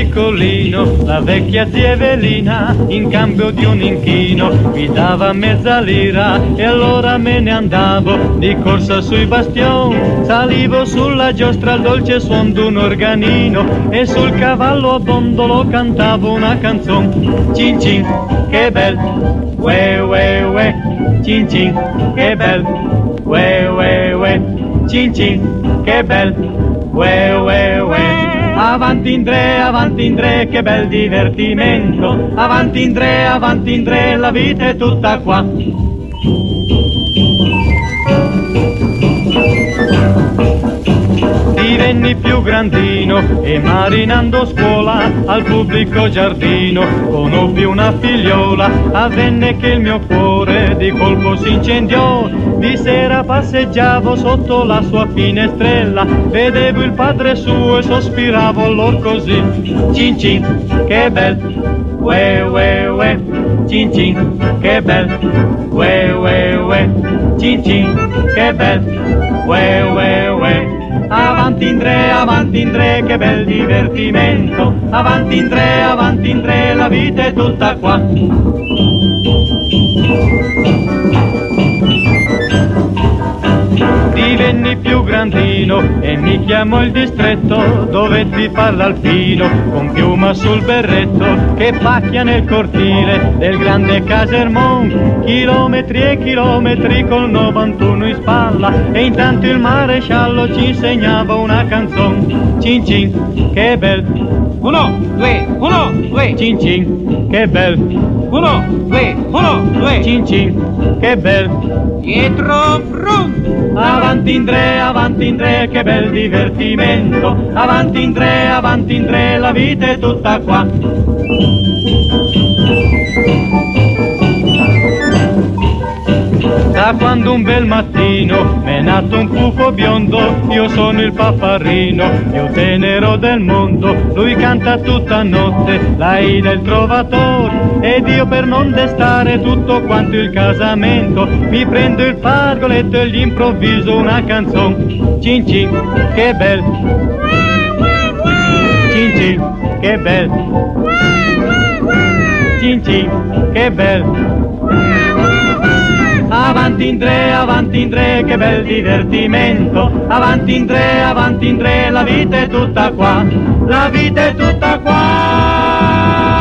piccolino, la vecchia zia Evelina, in cambio di un inchino, mi dava mezza lira e allora me ne andavo di corsa sui bastion. Salivo sulla giostra al dolce suon d'un organino e sul cavallo a dondolo cantavo una canzone. Cin cin, che bel, ue ue ue, cin cin, che bel, ue ue ue, cin cin, che bel, ue ue ue. Avanti in tre, che bel divertimento. Avanti in tre, la vita è tutta qua. Divenni più grandino e marinando scuola al pubblico giardino conobbi una figliola. Avvenne che il mio cuore di colpo si incendiò. Di sera passeggiavo sotto la sua finestrella, vedevo il padre suo e sospiravo allor così. Cin cin, che bel, ue ue ue, cin cin, che bel, ue ue ue, cin cin, che bel, ue ue ue. Avanti in tre, che bel divertimento. Avanti in tre, la vita è tutta qua. Divenni più grandino e mi chiamò il distretto, dovetti far l'alpino con piuma sul berretto che pacchia nel cortile del grande Casermon, chilometri e chilometri col 91 in spalla, e intanto il maresciallo ci insegnava una canzone. Cin cin, che bel, uno, due, cin cin, che bel, uno, due, cin cin, che bel. dietro, front. Avanti in tre, che bel divertimento. Avanti in tre, la vita è tutta qua. Da quando un bel mattino m'è nato un pufo biondo, io sono il paparrino più tenero del mondo. Lui canta tutta notte la Ida il trovatore, ed io per non destare tutto quanto il casamento mi prendo il pargoletto e gli improvviso una canzone. Cin cin, che bel, cin cin, che bel, cin cin, che bel. Avanti in tre, che bel divertimento. Avanti in tre, la vita è tutta qua. La vita è tutta qua.